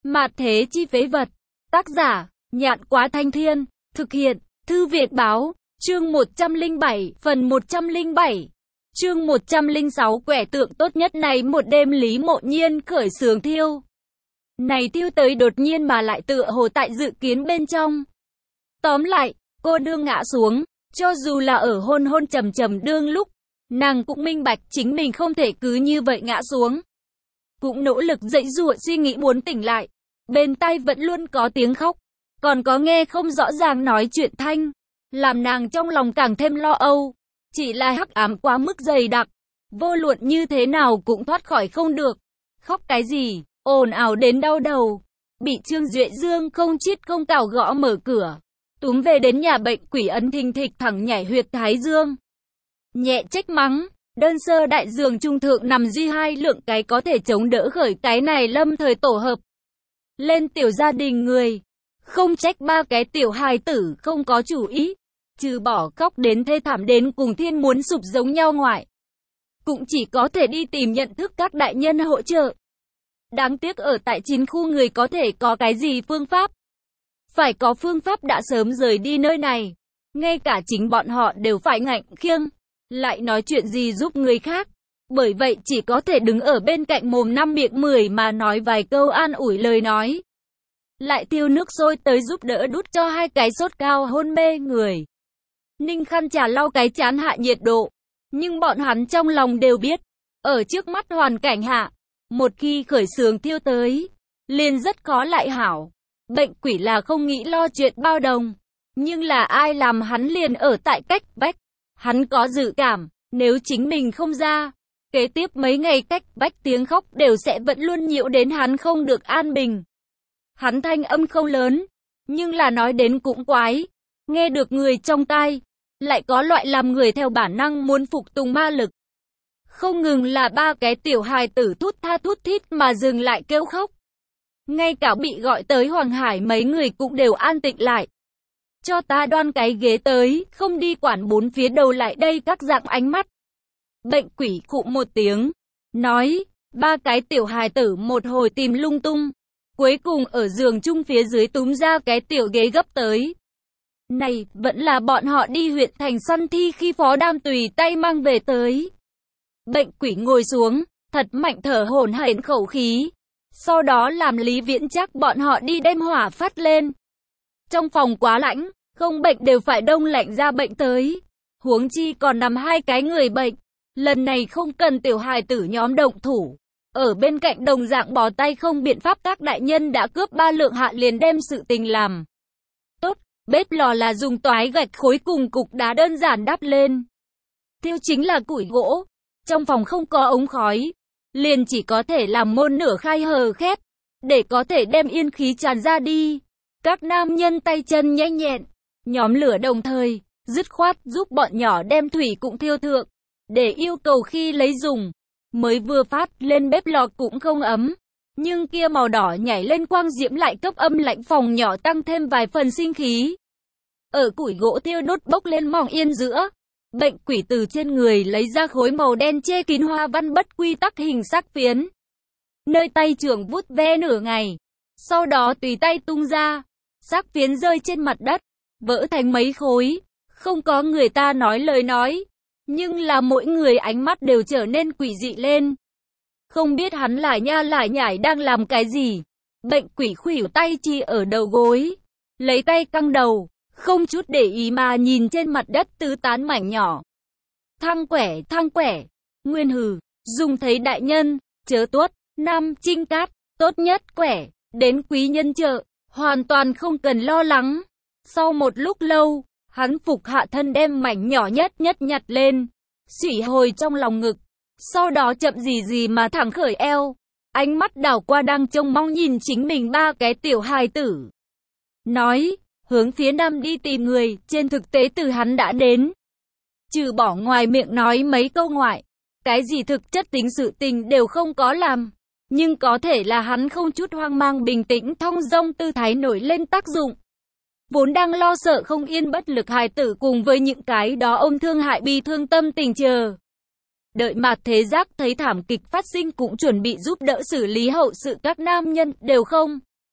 Mạt thế chi phế vật. Tác giả, Nhạn Quá Thanh Thiên. Thực hiện, Thư Việt Báo. Chương 107, phần 107. Chương 106, quẻ tượng tốt nhất này. Một đêm Lý Mộ Nhiên khởi xướng thiêu. Này thiêu tới đột nhiên mà lại tựa hồ tại dự kiến bên trong. Tóm lại, cô đương ngã xuống, cho dù là ở hôn hôn trầm trầm đương lúc, nàng cũng minh bạch chính mình không thể cứ như vậy ngã xuống. Cũng nỗ lực dậy dụa suy nghĩ muốn tỉnh lại. Bên tai vẫn luôn có tiếng khóc, còn có nghe không rõ ràng nói chuyện thanh, làm nàng trong lòng càng thêm lo âu. Chỉ là hắc ám quá mức dày đặc, vô luận như thế nào cũng thoát khỏi không được. Khóc cái gì, ồn ào đến đau đầu. Bị Trương Duệ Dương không chít không cào gõ mở cửa, túm về đến nhà bệnh quỷ ấn thình thịch thẳng nhảy huyệt thái dương. Nhẹ trách mắng, đơn sơ đại giường trung thượng nằm duy hai lượng cái có thể chống đỡ khởi cái này lâm thời tổ hợp lên tiểu gia đình người. Không trách ba cái tiểu hài tử không có chủ ý, trừ bỏ khóc đến thê thảm đến cùng thiên muốn sụp giống nhau ngoại, cũng chỉ có thể đi tìm nhận thức các đại nhân hỗ trợ. Đáng tiếc ở tại 9 khu người có thể có cái gì phương pháp. Phải có phương pháp đã sớm rời đi nơi này. Ngay cả chính bọn họ đều phải ngạnh khiêng, lại nói chuyện gì giúp người khác. Bởi vậy chỉ có thể đứng ở bên cạnh mồm năm miệng 10 mà nói vài câu an ủi lời nói. Lại tiêu nước sôi tới giúp đỡ đút cho hai cái sốt cao hôn mê người. Ninh khăn trà lau cái chán hạ nhiệt độ. Nhưng bọn hắn trong lòng đều biết, ở trước mắt hoàn cảnh hạ, một khi khởi xướng thiêu tới, liền rất khó lại hảo. Bệnh quỷ là không nghĩ lo chuyện bao đồng. Nhưng là ai làm hắn liền ở tại cách vách. Hắn có dự cảm, nếu chính mình không ra, kế tiếp mấy ngày cách vách tiếng khóc đều sẽ vẫn luôn nhiễu đến hắn không được an bình. Hắn thanh âm không lớn, nhưng là nói đến cũng quái. Nghe được người trong tai, lại có loại làm người theo bản năng muốn phục tùng ma lực. Không ngừng là ba cái tiểu hài tử thút tha thút thít mà dừng lại kêu khóc. Ngay cả bị gọi tới Hoàng Hải mấy người cũng đều an tĩnh lại. Cho ta đoan cái ghế tới, không đi quản bốn phía đầu lại đây các dạng ánh mắt. Bệnh quỷ khụ một tiếng, nói, ba cái tiểu hài tử một hồi tìm lung tung. Cuối cùng ở giường chung phía dưới túm ra cái tiểu ghế gấp tới. Này, vẫn là bọn họ đi huyện thành săn thi khi Phó Đam tùy tay mang về tới. Bệnh quỷ ngồi xuống, thật mạnh thở hổn hển khẩu khí. Sau đó làm Lý Viễn chắc bọn họ đi đem hỏa phát lên. Trong phòng quá lạnh, không bệnh đều phải đông lạnh ra bệnh tới. Huống chi còn nằm hai cái người bệnh. Lần này không cần tiểu hài tử nhóm động thủ. Ở bên cạnh đồng dạng bó tay không biện pháp các đại nhân đã cướp 3 lượng hạ liền đem sự tình làm. Tốt, bếp lò là dùng toái gạch khối cùng cục đá đơn giản đắp lên. Thiêu chính là củi gỗ. Trong phòng không có ống khói, liền chỉ có thể làm môn nửa khai hờ khép, để có thể đem yên khí tràn ra đi. Các nam nhân tay chân nhanh nhẹn, nhóm lửa đồng thời, dứt khoát giúp bọn nhỏ đem thủy cũng thiêu thượng, để yêu cầu khi lấy dùng. Mới vừa phát lên bếp lò cũng không ấm, nhưng kia màu đỏ nhảy lên quang diễm lại cấp âm lạnh phòng nhỏ tăng thêm vài phần sinh khí. Ở củi gỗ thiêu đốt bốc lên mỏng yên giữa, bệnh quỷ từ trên người lấy ra khối màu đen che kín hoa văn bất quy tắc hình sắc phiến. Nơi tay trưởng vuốt ve nửa ngày, sau đó tùy tay tung ra, sắc phiến rơi trên mặt đất, vỡ thành mấy khối. Không có người ta nói lời nói, nhưng là mỗi người ánh mắt đều trở nên quỷ dị lên. Không biết hắn lại nha lại nhải đang làm cái gì. Bệnh quỷ khuỷu tay chi ở đầu gối, lấy tay căng đầu, không chút để ý mà nhìn trên mặt đất tứ tán mảnh nhỏ. Thăng quẻ, nguyên hừ, dùng thấy đại nhân, chớ tuốt, nam trinh cát, tốt nhất quẻ, đến quý nhân trợ, hoàn toàn không cần lo lắng. Sau một lúc lâu, hắn phục hạ thân đem mảnh nhỏ nhất nhặt lên, xủy hồi trong lòng ngực, sau đó chậm gì mà thẳng khởi eo, ánh mắt đảo qua đang trông mong nhìn chính mình ba cái tiểu hài tử. Nói, hướng phía nam đi tìm người, trên thực tế từ hắn đã đến. Trừ bỏ ngoài miệng nói mấy câu ngoại, cái gì thực chất tính sự tình đều không có làm. Nhưng có thể là hắn không chút hoang mang bình tĩnh thong dong tư thái nổi lên tác dụng. Vốn đang lo sợ không yên bất lực hài tử cùng với những cái đó ông thương hại bi thương tâm tình chờ. Đợi Mạt Thế Giác thấy thảm kịch phát sinh cũng chuẩn bị giúp đỡ xử lý hậu sự các nam nhân đều không.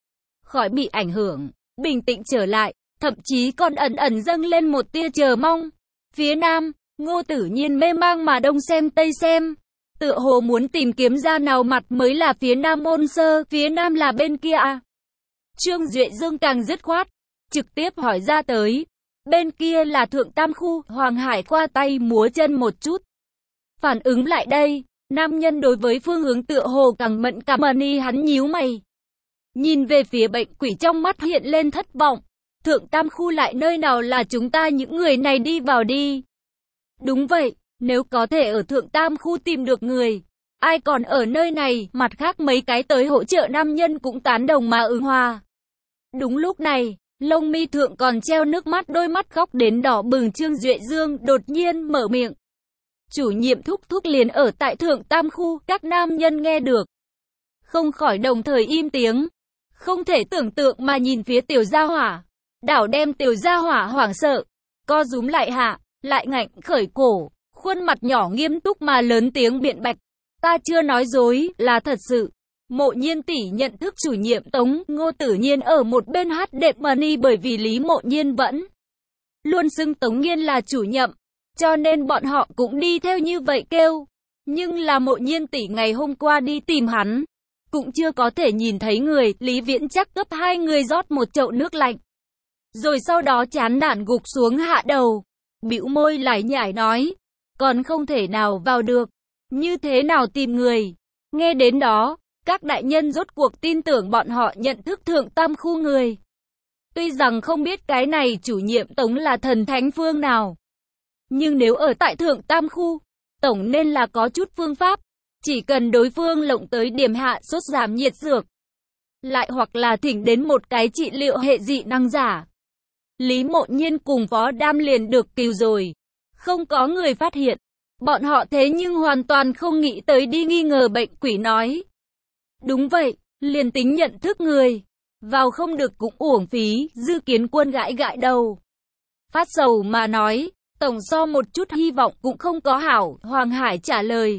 khỏi bị ảnh hưởng, bình tĩnh trở lại, thậm chí còn ẩn ẩn dâng lên một tia chờ mong. Phía nam, Ngô Tử Nhiên mê mang mà đông xem tây xem, tựa hồ muốn tìm kiếm ra nào mặt mới là phía nam Môn Sơ, phía nam là bên kia à. Trương Duệ Dương càng dứt khoát, trực tiếp hỏi ra tới, bên kia là Thượng Tam Khu. Hoàng Hải qua tay múa chân một chút, phản ứng lại đây, nam nhân đối với phương hướng tựa hồ càng mẫn cảm hơn. Hắn nhíu mày, nhìn về phía Bệnh Quỷ, trong mắt hiện lên thất vọng. Thượng Tam Khu lại nơi nào là chúng ta những người này đi vào đi. Đúng vậy, nếu có thể ở Thượng Tam Khu tìm được người, ai còn ở nơi này. Mặt khác mấy cái tới hỗ trợ nam nhân cũng tán đồng mà ứng hòa. Đúng lúc này, lông mi thượng còn treo nước mắt, đôi mắt khóc đến đỏ bừng Trương Duệ Dương đột nhiên mở miệng. Chủ nhiệm thúc thúc liền ở tại Thượng Tam Khu. Các nam nhân nghe được, không khỏi đồng thời im tiếng, không thể tưởng tượng mà nhìn phía Tiểu Gia Hỏa. Đảo đem Tiểu Gia Hỏa hoảng sợ, co rúm lại hạ, lại ngạnh khởi cổ, khuôn mặt nhỏ nghiêm túc mà lớn tiếng biện bạch. Ta chưa nói dối, là thật sự. Mộ Nhiên tỷ nhận thức chủ nhiệm Tống. Ngô Tử Nhiên ở một bên hát đệm money, bởi vì Lý Mộ Nhiên vẫn luôn xưng Tống Nhiên là chủ nhiệm, cho nên bọn họ cũng đi theo như vậy kêu. Nhưng là Mộ Nhiên tỷ ngày hôm qua đi tìm hắn, cũng chưa có thể nhìn thấy người. Lý Viễn chắc cấp hai người rót một chậu nước lạnh, rồi sau đó chán nản gục xuống hạ đầu, bĩu môi lải nhải nói, còn không thể nào vào được, như thế nào tìm người. Nghe đến đó, các đại nhân rốt cuộc tin tưởng bọn họ nhận thức Thượng Tam Khu người. Tuy rằng không biết cái này chủ nhiệm Tống là thần thánh phương nào, nhưng nếu ở tại Thượng Tam Khu, Tổng nên là có chút phương pháp. Chỉ cần đối phương lộng tới điểm hạ sốt giảm nhiệt dược, lại hoặc là thỉnh đến một cái trị liệu hệ dị năng giả, Lý Mộ Nhiên cùng Phó Đam liền được cứu rồi. Không có người phát hiện. Bọn họ thế nhưng hoàn toàn không nghĩ tới đi nghi ngờ. Bệnh Quỷ nói, đúng vậy, liền tính nhận thức người, vào không được cũng uổng phí. Dư Kiến Quân gãi gãi đầu, phát sầu mà nói, tổng so một chút hy vọng cũng không có hảo. Hoàng Hải trả lời,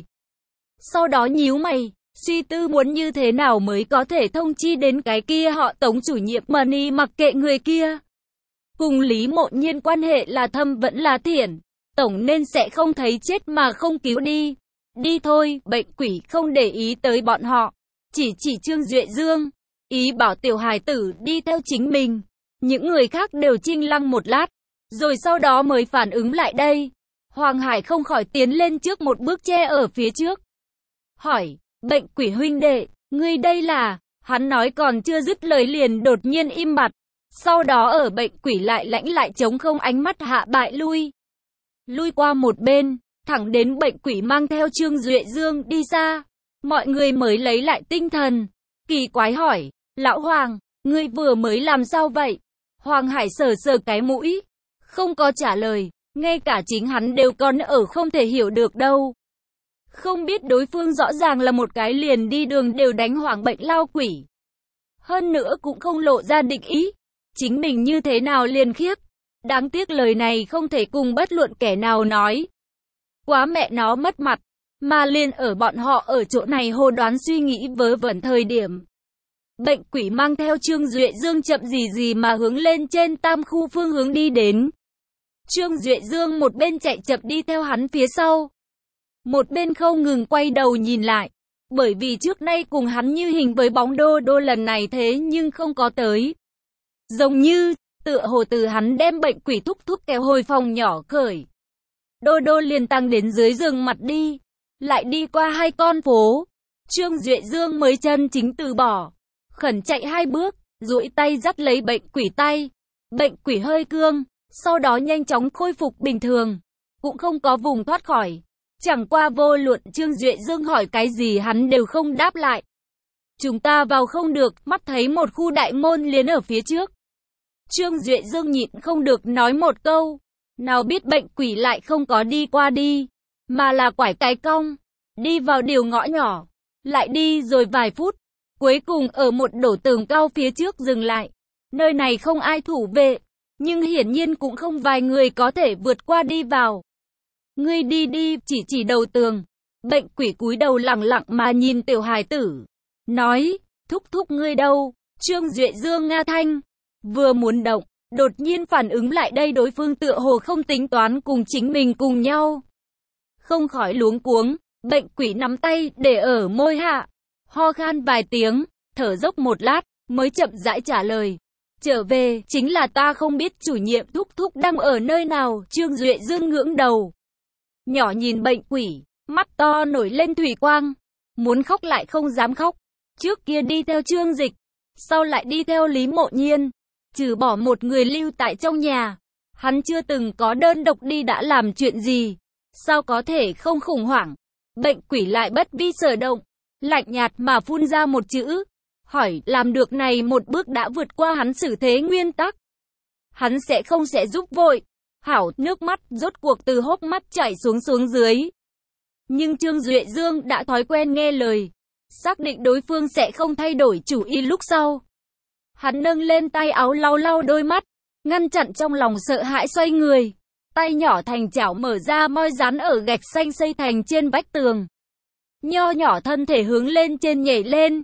sau đó nhíu mày, suy tư muốn như thế nào mới có thể thông chi đến cái kia họ Tống chủ nhiệm money. Mặc kệ người kia cùng Lý Mộ Nhiên quan hệ là thâm vẫn là thiện, Tổng nên sẽ không thấy chết mà không cứu đi. Đi thôi. Bệnh Quỷ không để ý tới bọn họ, chỉ Trương Duệ Dương, ý bảo tiểu hài tử đi theo chính mình. Những người khác đều chinh lăng một lát, rồi sau đó mới phản ứng lại đây. Hoàng Hải không khỏi tiến lên trước một bước che ở phía trước, hỏi, Bệnh Quỷ huynh đệ, ngươi đây là... Hắn nói còn chưa dứt lời liền đột nhiên im bặt. Sau đó ở Bệnh Quỷ lại lãnh lại trống không ánh mắt hạ bại lui qua một bên, thẳng đến Bệnh Quỷ mang theo Trương Duệ Dương đi xa. Mọi người mới lấy lại tinh thần, kỳ quái hỏi, Lão Hoàng, ngươi vừa mới làm sao vậy? Hoàng Hải sờ sờ cái mũi, không có trả lời, ngay cả chính hắn đều còn ở không thể hiểu được đâu. Không biết đối phương rõ ràng là một cái liền đi đường đều đánh hoảng bệnh lao quỷ. Hơn nữa cũng không lộ ra định ý. Chính mình như thế nào liền khiếp. Đáng tiếc lời này không thể cùng bất luận kẻ nào nói. Quá mẹ nó mất mặt. Mà liền ở bọn họ ở chỗ này hồ đoán suy nghĩ vớ vẩn thời điểm. Bệnh Quỷ mang theo Trương Duệ Dương chậm gì mà hướng lên trên Tam Khu phương hướng đi đến. Trương Duệ Dương một bên chạy chậm đi theo hắn phía sau, một bên không ngừng quay đầu nhìn lại. Bởi vì trước nay cùng hắn như hình với bóng Đô lần này thế nhưng không có tới. Giống như, tựa hồ từ hắn đem Bệnh Quỷ thúc thúc kéo hồi phòng nhỏ khởi. Đô liền tăng đến dưới giường mặt đi. Lại đi qua hai con phố. Trương Duệ Dương mới chân chính từ bỏ. Khẩn chạy hai bước, duỗi tay dắt lấy Bệnh Quỷ tay. Bệnh Quỷ hơi cương, sau đó nhanh chóng khôi phục bình thường. Cũng không có vùng thoát khỏi. Chẳng qua vô luận Trương Duệ Dương hỏi cái gì hắn đều không đáp lại. Chúng ta vào không được, mắt thấy một khu đại môn liền ở phía trước. Trương Duệ Dương nhịn không được nói một câu. Nào biết Bệnh Quỷ lại không có đi qua đi, mà là quải cái cong, đi vào điều ngõ nhỏ. Lại đi rồi vài phút, cuối cùng ở một đổ tường cao phía trước dừng lại. Nơi này không ai thủ vệ, nhưng hiển nhiên cũng không vài người có thể vượt qua đi vào. Ngươi đi, chỉ đầu tường. Bệnh Quỷ cúi đầu lặng lặng mà nhìn tiểu hài tử, nói, thúc ngươi đâu? Trương Duệ Dương Nga Thanh vừa muốn động, đột nhiên phản ứng lại đây đối phương tựa hồ không tính toán cùng chính mình cùng nhau. Không khỏi luống cuống, bệnh quỷ nắm tay để ở môi hạ, ho khan vài tiếng, thở dốc một lát, mới chậm rãi trả lời. Trở về, chính là ta không biết chủ nhiệm thúc thúc đang ở nơi nào. Trương Duệ Dương ngưỡng đầu, nhỏ nhìn bệnh quỷ, mắt to nổi lên thủy quang, muốn khóc lại không dám khóc. Trước kia đi theo Trương Dịch, sau lại đi theo Lý Mộ Nhiên, trừ bỏ một người lưu tại trong nhà, hắn chưa từng có đơn độc đi đã làm chuyện gì, sao có thể không khủng hoảng. Bệnh quỷ lại bất vi sở động, lạnh nhạt mà phun ra một chữ, hỏi, làm được này một bước đã vượt qua hắn xử thế nguyên tắc. Hắn sẽ giúp vội. Hảo, nước mắt rốt cuộc từ hốc mắt chảy xuống dưới. Nhưng Trương Duệ Dương đã thói quen nghe lời, xác định đối phương sẽ không thay đổi chủ ý lúc sau. Hắn nâng lên tay áo lau đôi mắt, ngăn chặn trong lòng sợ hãi xoay người. Tay nhỏ thành chảo mở ra moi dán ở gạch xanh xây thành trên vách tường. Nho nhỏ thân thể hướng lên trên nhảy lên,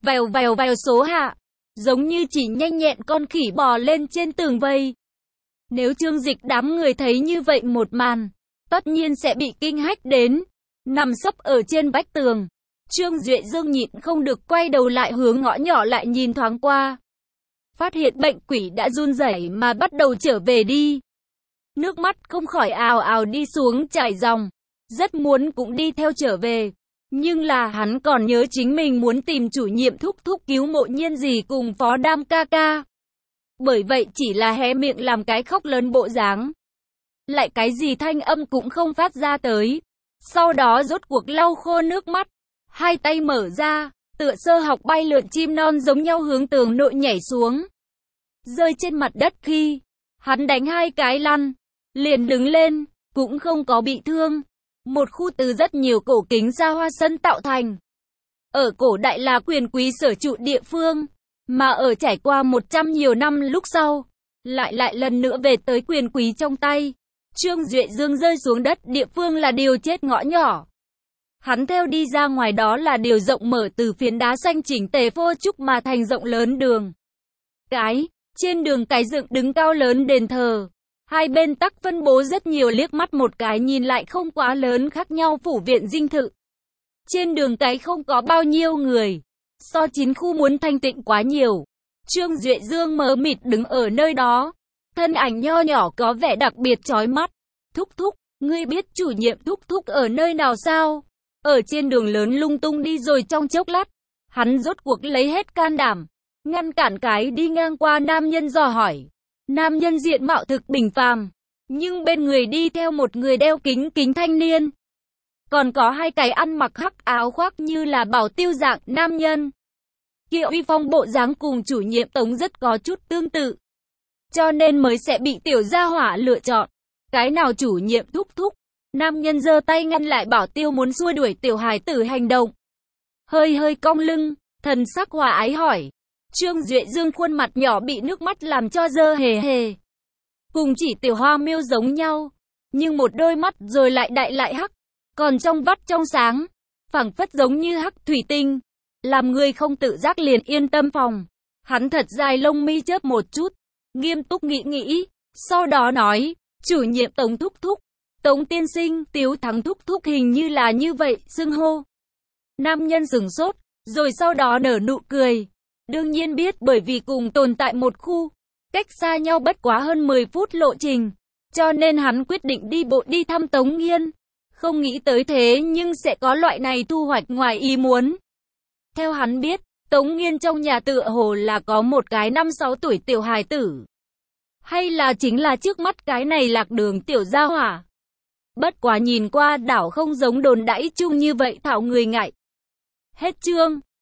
vèo số hạ, giống như chỉ nhanh nhẹn con khỉ bò lên trên tường vây. Nếu Trương Dịch đám người thấy như vậy một màn, tất nhiên sẽ bị kinh hách đến, nằm sấp ở trên vách tường. Trương Duệ Dương nhịn không được quay đầu lại hướng ngõ nhỏ lại nhìn thoáng qua. Phát hiện bệnh quỷ đã run rẩy mà bắt đầu trở về đi. Nước mắt không khỏi ào ào đi xuống chảy ròng, rất muốn cũng đi theo trở về. Nhưng là hắn còn nhớ chính mình muốn tìm chủ nhiệm thúc thúc cứu Mộ Nhiên gì cùng Phó Đam ca ca. Bởi vậy chỉ là hé miệng làm cái khóc lớn bộ dáng. Lại cái gì thanh âm cũng không phát ra tới. Sau đó rốt cuộc lau khô nước mắt. Hai tay mở ra, tựa sơ học bay lượn chim non giống nhau hướng tường nội nhảy xuống. Rơi trên mặt đất khi hắn đánh hai cái lăn, liền đứng lên, cũng không có bị thương. Một khu từ rất nhiều cổ kính xa hoa sân tạo thành. Ở cổ đại là quyền quý sở trụ địa phương, mà ở trải qua 100 nhiều năm lúc sau, lại lần nữa về tới quyền quý trong tay. Trương Duệ Dương rơi xuống đất địa phương là điều chết ngõ nhỏ. Hắn theo đi ra ngoài đó là điều rộng mở từ phiến đá xanh chỉnh tề phô trúc mà thành rộng lớn đường. Trên đường cái dựng đứng cao lớn đền thờ. Hai bên tắc phân bố rất nhiều liếc mắt một cái nhìn lại không quá lớn khác nhau phủ viện dinh thự. Trên đường cái không có bao nhiêu người, so 9 khu muốn thanh tịnh quá nhiều. Trương Duệ Dương mờ mịt đứng ở nơi đó, thân ảnh nho nhỏ có vẻ đặc biệt chói mắt. Thúc thúc, ngươi biết chủ nhiệm thúc thúc ở nơi nào sao? Ở trên đường lớn lung tung đi rồi trong chốc lát, hắn rốt cuộc lấy hết can đảm, ngăn cản cái đi ngang qua nam nhân dò hỏi. Nam nhân diện mạo thực bình phàm, nhưng bên người đi theo một người đeo kính thanh niên. Còn có hai cái ăn mặc hắc áo khoác như là bảo tiêu dạng nam nhân. Kia uy phong bộ dáng cùng chủ nhiệm Tống rất có chút tương tự. Cho nên mới sẽ bị tiểu gia hỏa lựa chọn. Cái nào chủ nhiệm thúc thúc? Nam nhân giơ tay ngăn lại bảo tiêu muốn xua đuổi tiểu hài tử hành động. Hơi cong lưng, thần sắc hòa ái hỏi. Trương Duệ Dương khuôn mặt nhỏ bị nước mắt làm cho dơ hề. Cùng chỉ tiểu hoa miêu giống nhau, nhưng một đôi mắt rồi lại đại lại hắc, còn trong vắt trong sáng, phảng phất giống như hắc thủy tinh, làm người không tự giác liền yên tâm phòng. Hắn thật dài lông mi chớp một chút, nghiêm túc nghĩ, sau đó nói, chủ nhiệm Tống thúc thúc, Tống tiên sinh, Tiếu Thắng thúc thúc hình như là như vậy, xưng hô. Nam nhân sửng sốt, rồi sau đó nở nụ cười. Đương nhiên biết bởi vì cùng tồn tại một khu, cách xa nhau bất quá hơn 10 phút lộ trình, cho nên hắn quyết định đi bộ đi thăm Tống Nghiên. Không nghĩ tới thế nhưng sẽ có loại này thu hoạch ngoài ý muốn. Theo hắn biết, Tống Nghiên trong nhà tựa hồ là có một cái 5-6 tuổi tiểu hài tử. Hay là chính là trước mắt cái này lạc đường tiểu gia hỏa. Bất quá nhìn qua đảo không giống đồn đãi chung như vậy thảo người ngại. Hết chương.